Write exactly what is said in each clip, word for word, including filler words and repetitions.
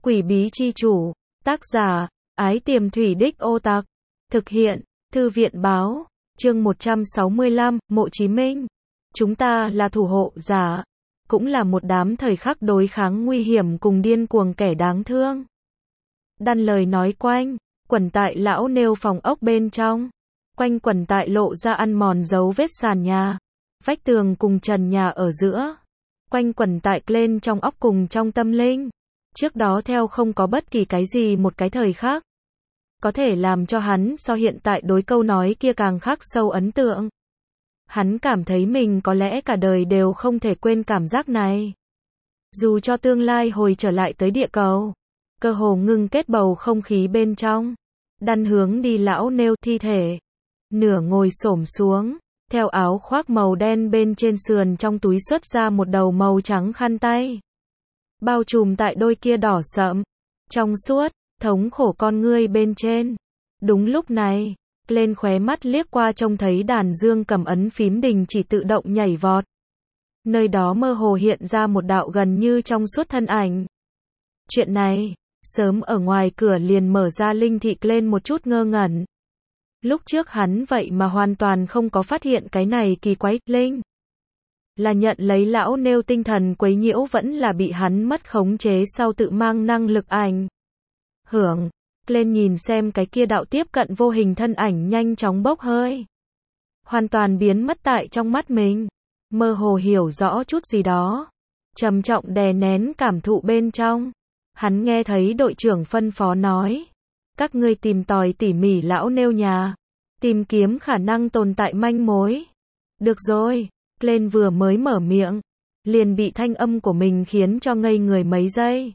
Quỷ bí chi chủ. Tác giả, Ái Tiềm Thủy Đích Ô Tặc. Thực hiện, Thư viện báo. Chương một trăm sáu mươi lăm, Mộ Chí Minh. Chúng ta là thủ hộ giả. Cũng là một đám thời khắc đối kháng nguy hiểm cùng điên cuồng kẻ đáng thương. Đan lời nói quanh, quẩn tại lão nêu phòng ốc bên trong. Quanh quẩn tại lộ ra ăn mòn dấu vết sàn nhà. Vách tường cùng trần nhà ở giữa. Quanh quẩn tại lên trong óc cùng trong tâm linh. Trước đó theo không có bất kỳ cái gì một cái thời khắc có thể làm cho hắn so hiện tại đối câu nói kia càng khắc sâu ấn tượng. Hắn cảm thấy mình có lẽ cả đời đều không thể quên cảm giác này. Dù cho tương lai hồi trở lại tới địa cầu, cơ hồ ngưng kết bầu không khí bên trong. Đan hướng đi lão nêu thi thể. Nửa ngồi xổm xuống, theo áo khoác màu đen bên trên sườn trong túi xuất ra một đầu màu trắng khăn tay. Bao trùm tại đôi kia đỏ sậm, trong suốt, thống khổ con ngươi bên trên. Đúng lúc này, lên khóe mắt liếc qua trông thấy đàn dương cầm ấn phím đình chỉ tự động nhảy vọt. Nơi đó mơ hồ hiện ra một đạo gần như trong suốt thân ảnh. Chuyện này, sớm ở ngoài cửa liền mở ra linh thị lên một chút ngơ ngẩn. Lúc trước hắn vậy mà hoàn toàn không có phát hiện cái này kỳ quái, linh. Là nhận lấy lão nêu tinh thần quấy nhiễu vẫn là bị hắn mất khống chế sau tự mang năng lực ảnh. Hưởng, lên nhìn xem cái kia đạo tiếp cận vô hình thân ảnh nhanh chóng bốc hơi. Hoàn toàn biến mất tại trong mắt mình. Mơ hồ hiểu rõ chút gì đó. Trầm trọng đè nén cảm thụ bên trong. Hắn nghe thấy đội trưởng phân phó nói. Các ngươi tìm tòi tỉ mỉ lão nêu nhà. Tìm kiếm khả năng tồn tại manh mối. Được rồi. Lên vừa mới mở miệng. Liền bị thanh âm của mình khiến cho ngây người mấy giây.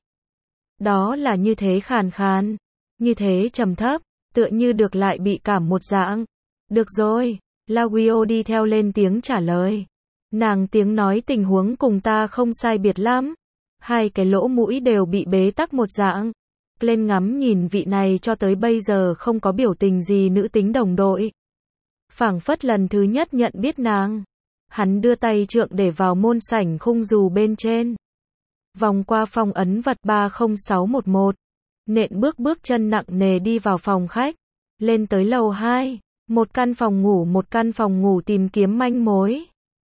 Đó là như thế khàn khàn. Như thế trầm thấp. Tựa như được lại bị cảm một dạng. Được rồi. Laguio đi theo lên tiếng trả lời. Nàng tiếng nói tình huống cùng ta không sai biệt lắm. Hai cái lỗ mũi đều bị bế tắc một dạng. Lên ngắm nhìn vị này cho tới bây giờ không có biểu tình gì nữ tính đồng đội. Phảng phất lần thứ nhất nhận biết nàng. Hắn đưa tay trượng để vào môn sảnh khung dù bên trên. Vòng qua phong ấn vật ba không sáu một một. Nện bước bước chân nặng nề đi vào phòng khách. Lên tới lầu hai. Một căn phòng ngủ một căn phòng ngủ tìm kiếm manh mối.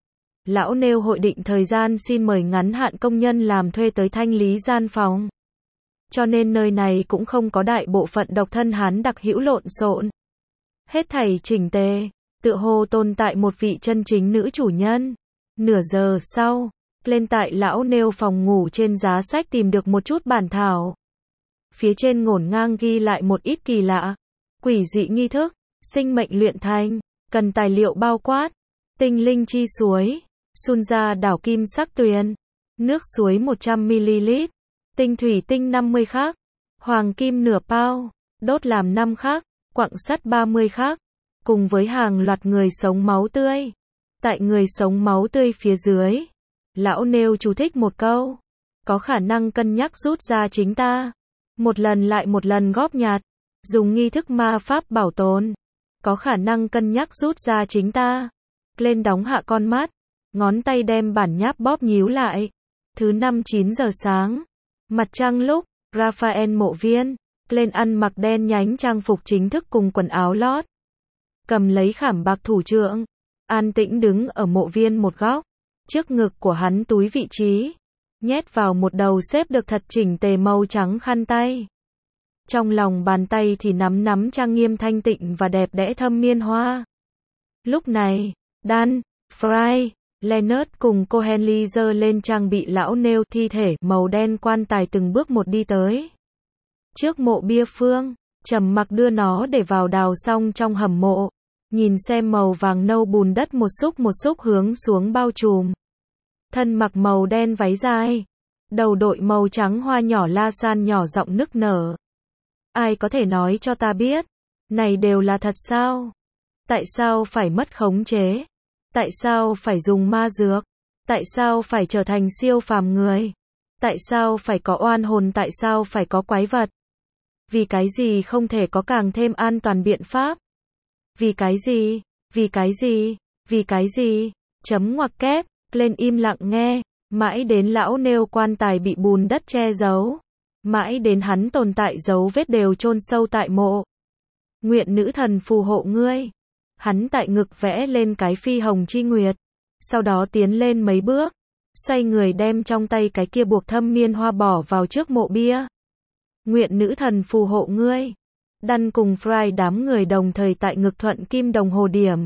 Lão nêu hội định thời gian xin mời ngắn hạn công nhân làm thuê tới thanh lý gian phòng. Cho nên nơi này cũng không có đại bộ phận độc thân hán đặc hữu lộn xộn. Hết thảy chỉnh tề, tựa hồ tồn tại một vị chân chính nữ chủ nhân. Nửa giờ sau, lên tại lão nêu phòng ngủ trên giá sách tìm được một chút bản thảo. Phía trên ngổn ngang ghi lại một ít kỳ lạ, quỷ dị nghi thức, sinh mệnh luyện thành, cần tài liệu bao quát, tinh linh chi suối, sun ra đảo kim sắc tuyền, nước suối một trăm mi li lít, tinh thủy tinh năm mươi khắc, hoàng kim nửa bao, đốt làm năm khắc, quặng sắt ba mươi khắc, cùng với hàng loạt người sống máu tươi. Tại người sống máu tươi phía dưới, lão nêu chú thích một câu, có khả năng cân nhắc rút ra chính ta, một lần lại một lần góp nhặt, dùng nghi thức ma pháp bảo tồn, có khả năng cân nhắc rút ra chính ta. Lên đóng hạ con mắt, ngón tay đem bản nháp bóp nhíu lại. Thứ năm chín giờ sáng, mặt trăng lúc, Raphael mộ viên, lên ăn mặc đen nhánh trang phục chính thức cùng quần áo lót. Cầm lấy khảm bạc thủ trưởng, an tĩnh đứng ở mộ viên một góc, trước ngực của hắn túi vị trí, nhét vào một đầu xếp được thật chỉnh tề màu trắng khăn tay. Trong lòng bàn tay thì nắm nắm trang nghiêm thanh tịnh và đẹp đẽ thâm miên hoa. Lúc này, Dan, Fry, Leonard cùng Cohenly giơ lên trang bị lão nêu thi thể màu đen quan tài từng bước một đi tới. Trước mộ bia phương, trầm mặc đưa nó để vào đào xong trong hầm mộ, nhìn xem màu vàng nâu bùn đất một xúc một xúc hướng xuống bao trùm. Thân mặc màu đen váy dài, đầu đội màu trắng hoa nhỏ la san nhỏ giọng nức nở. Ai có thể nói cho ta biết, này đều là thật sao? Tại sao phải mất khống chế? Tại sao phải dùng ma dược? Tại sao phải trở thành siêu phàm người? Tại sao phải có oan hồn? Tại sao phải có quái vật? Vì cái gì không thể có càng thêm an toàn biện pháp? Vì cái gì? Vì cái gì? Vì cái gì? Chấm ngoặc kép, lên im lặng nghe, mãi đến lão nêu quan tài bị bùn đất che giấu. Mãi đến hắn tồn tại dấu vết đều chôn sâu tại mộ. Nguyện nữ thần phù hộ ngươi. Hắn tại ngực vẽ lên cái phi hồng chi nguyệt. Sau đó tiến lên mấy bước. Xoay người đem trong tay cái kia buộc thâm miên hoa bỏ vào trước mộ bia. Nguyện nữ thần phù hộ ngươi. Đăn cùng Fry đám người đồng thời tại ngực thuận kim đồng hồ điểm.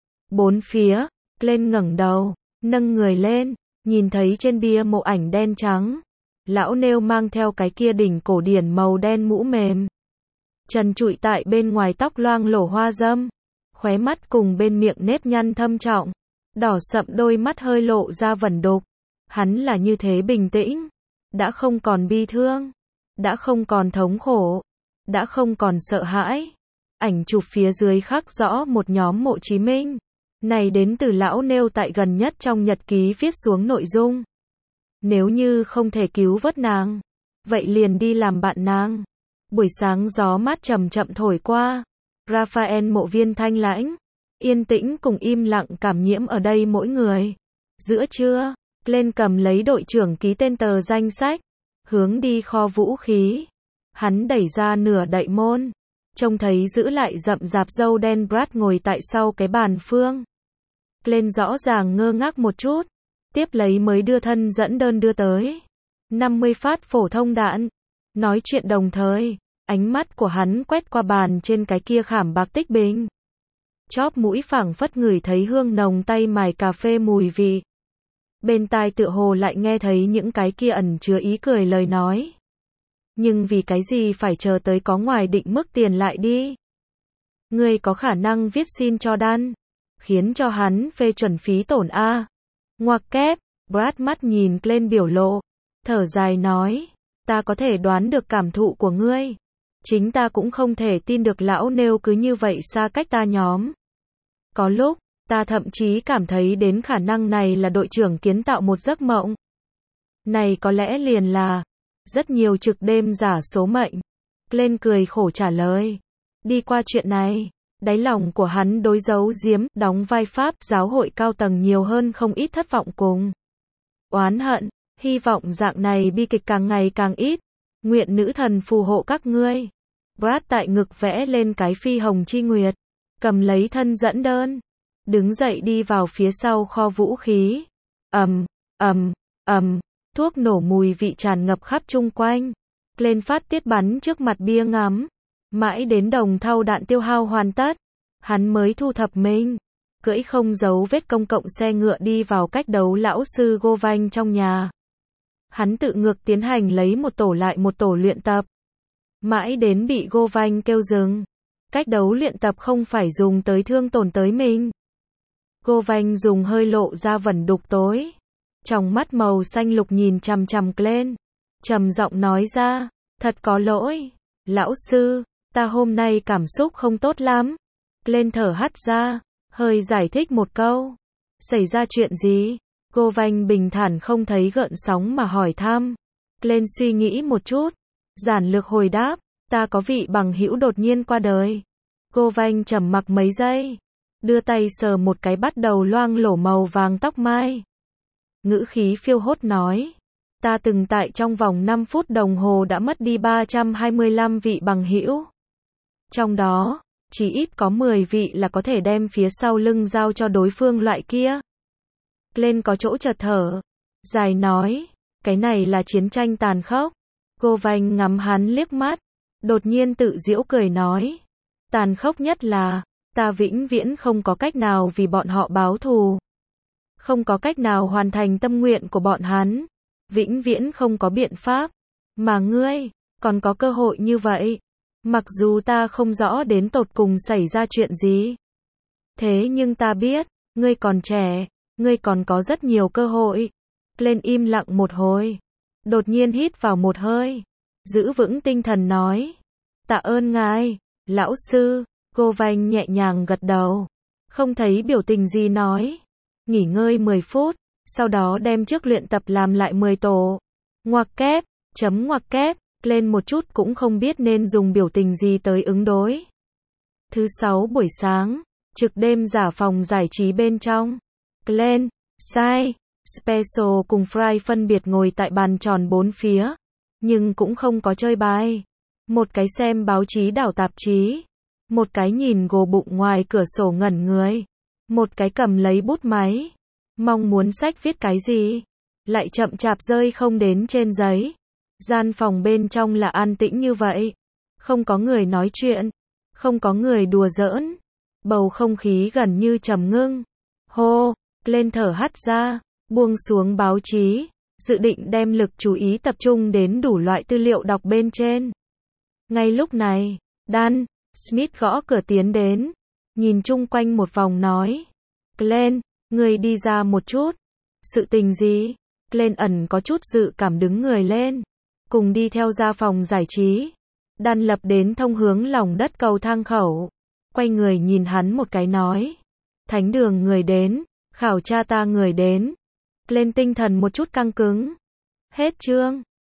Bốn phía, lên ngẩng đầu, nâng người lên, nhìn thấy trên bia mộ ảnh đen trắng. Lão nêu mang theo cái kia đỉnh cổ điển màu đen mũ mềm. Trần trụi tại bên ngoài tóc loang lổ hoa dâm. Khóe mắt cùng bên miệng nếp nhăn thâm trọng. Đỏ sậm đôi mắt hơi lộ ra vẩn đục. Hắn là như thế bình tĩnh. Đã không còn bi thương. Đã không còn thống khổ. Đã không còn sợ hãi. Ảnh chụp phía dưới khắc rõ một nhóm mộ Chí Minh. Này đến từ lão nêu tại gần nhất trong nhật ký viết xuống nội dung. Nếu như không thể cứu vớt nàng, vậy liền đi làm bạn nàng. Buổi sáng gió mát chậm chậm thổi qua. Raphael mộ viên thanh lãnh, yên tĩnh cùng im lặng cảm nhiễm ở đây mỗi người. Giữa trưa, lên cầm lấy đội trưởng ký tên tờ danh sách, hướng đi kho vũ khí. Hắn đẩy ra nửa đậy môn, trông thấy giữ lại rậm rạp râu đen Brad ngồi tại sau cái bàn phương. Lên rõ ràng ngơ ngác một chút, tiếp lấy mới đưa thân dẫn đơn đưa tới. năm mươi phát phổ thông đạn. Nói chuyện đồng thời, ánh mắt của hắn quét qua bàn trên cái kia khảm bạc tích bình. Chóp mũi phảng phất ngửi thấy hương nồng tay mài cà phê mùi vị. Bên tai tựa hồ lại nghe thấy những cái kia ẩn chứa ý cười lời nói. Nhưng vì cái gì phải chờ tới có ngoài định mức tiền lại đi? Ngươi có khả năng viết xin cho Dan, khiến cho hắn phê chuẩn phí tổn A. Ngoặc kép, Brad mắt nhìn lên biểu lộ, thở dài nói, ta có thể đoán được cảm thụ của ngươi. Chính ta cũng không thể tin được lão nêu cứ như vậy xa cách ta nhóm. Có lúc, ta thậm chí cảm thấy đến khả năng này là đội trưởng kiến tạo một giấc mộng. Này có lẽ liền là rất nhiều trực đêm giả số mệnh. Lên cười khổ trả lời. Đi qua chuyện này, đáy lòng của hắn đối giấu giếm, đóng vai pháp giáo hội cao tầng nhiều hơn không ít thất vọng cùng oán hận, hy vọng dạng này bi kịch càng ngày càng ít. Nguyện nữ thần phù hộ các ngươi. Brad tại ngực vẽ lên cái phi hồng chi nguyệt, cầm lấy thân dẫn đơn, đứng dậy đi vào phía sau kho vũ khí. Ầm, ầm, ầm, thuốc nổ mùi vị tràn ngập khắp chung quanh. Lên phát tiết bắn trước mặt bia ngắm. Mãi đến đồng thau đạn tiêu hao hoàn tất, hắn mới thu thập mình, cưỡi không giấu vết công cộng xe ngựa đi vào cách đấu lão sư Govanh trong nhà. Hắn tự ngược tiến hành lấy một tổ lại một tổ luyện tập. Mãi đến bị Govanh kêu dừng. Cách đấu luyện tập không phải dùng tới thương tổn tới mình. Govanh dùng hơi lộ ra vẩn đục tối. Trong mắt màu xanh lục nhìn chằm chằm lên. Trầm giọng nói ra, thật có lỗi, lão sư, ta hôm nay cảm xúc không tốt lắm. Lên thở hắt ra, hơi giải thích một câu. Xảy ra chuyện gì? Govanh bình thản không thấy gợn sóng mà hỏi thăm. Lên suy nghĩ một chút, giản lược hồi đáp, ta có vị bằng hữu đột nhiên qua đời. Govanh trầm mặc mấy giây, đưa tay sờ một cái bắt đầu loang lổ màu vàng tóc mai. Ngữ khí phiêu hốt nói, ta từng tại trong vòng năm phút đồng hồ đã mất đi ba trăm hai mươi lăm vị bằng hữu. Trong đó, chỉ ít có mười vị là có thể đem phía sau lưng giao cho đối phương loại kia. Lên có chỗ chợt thở, dài nói, cái này là chiến tranh tàn khốc. Govanh ngắm hắn liếc mắt, đột nhiên tự giễu cười nói, tàn khốc nhất là, ta vĩnh viễn không có cách nào vì bọn họ báo thù. Không có cách nào hoàn thành tâm nguyện của bọn hắn. Vĩnh viễn không có biện pháp. Mà ngươi, còn có cơ hội như vậy. Mặc dù ta không rõ đến tột cùng xảy ra chuyện gì. Thế nhưng ta biết, ngươi còn trẻ, ngươi còn có rất nhiều cơ hội. Lên im lặng một hồi. Đột nhiên hít vào một hơi. Giữ vững tinh thần nói. Tạ ơn ngài, lão sư. Govanh nhẹ nhàng gật đầu. Không thấy biểu tình gì nói. Nghỉ ngơi mười phút. Sau đó đem trước luyện tập làm lại mười tổ. Ngoặc kép, chấm ngoặc kép, lên một chút cũng không biết nên dùng biểu tình gì tới ứng đối. Thứ sáu buổi sáng, trực đêm giả phòng giải trí bên trong. Glenn, Sai, Special cùng Fry phân biệt ngồi tại bàn tròn bốn phía. nhưng cũng không có chơi bài. Một cái xem báo chí đảo tạp chí, một cái nhìn gồ bụng ngoài cửa sổ ngẩn người, một cái cầm lấy bút máy, mong muốn sách viết cái gì, lại chậm chạp rơi không đến trên giấy. Gian phòng bên trong là an tĩnh như vậy, không có người nói chuyện, không có người đùa giỡn, bầu không khí gần như trầm ngưng. Hô, lên thở hắt ra, buông xuống báo chí, dự định đem lực chú ý tập trung đến đủ loại tư liệu đọc bên trên. Ngay lúc này, Dan Smith gõ cửa tiến đến, nhìn chung quanh một vòng nói, Glenn, người đi ra một chút. Sự tình gì? Glenn ẩn có chút dự cảm đứng người lên, cùng đi theo ra phòng giải trí. Dan lập đến thông hướng lòng đất cầu thang khẩu, quay người nhìn hắn một cái nói, thánh đường người đến, khảo tra ta người đến. Glenn tinh thần một chút căng cứng. Hết chương.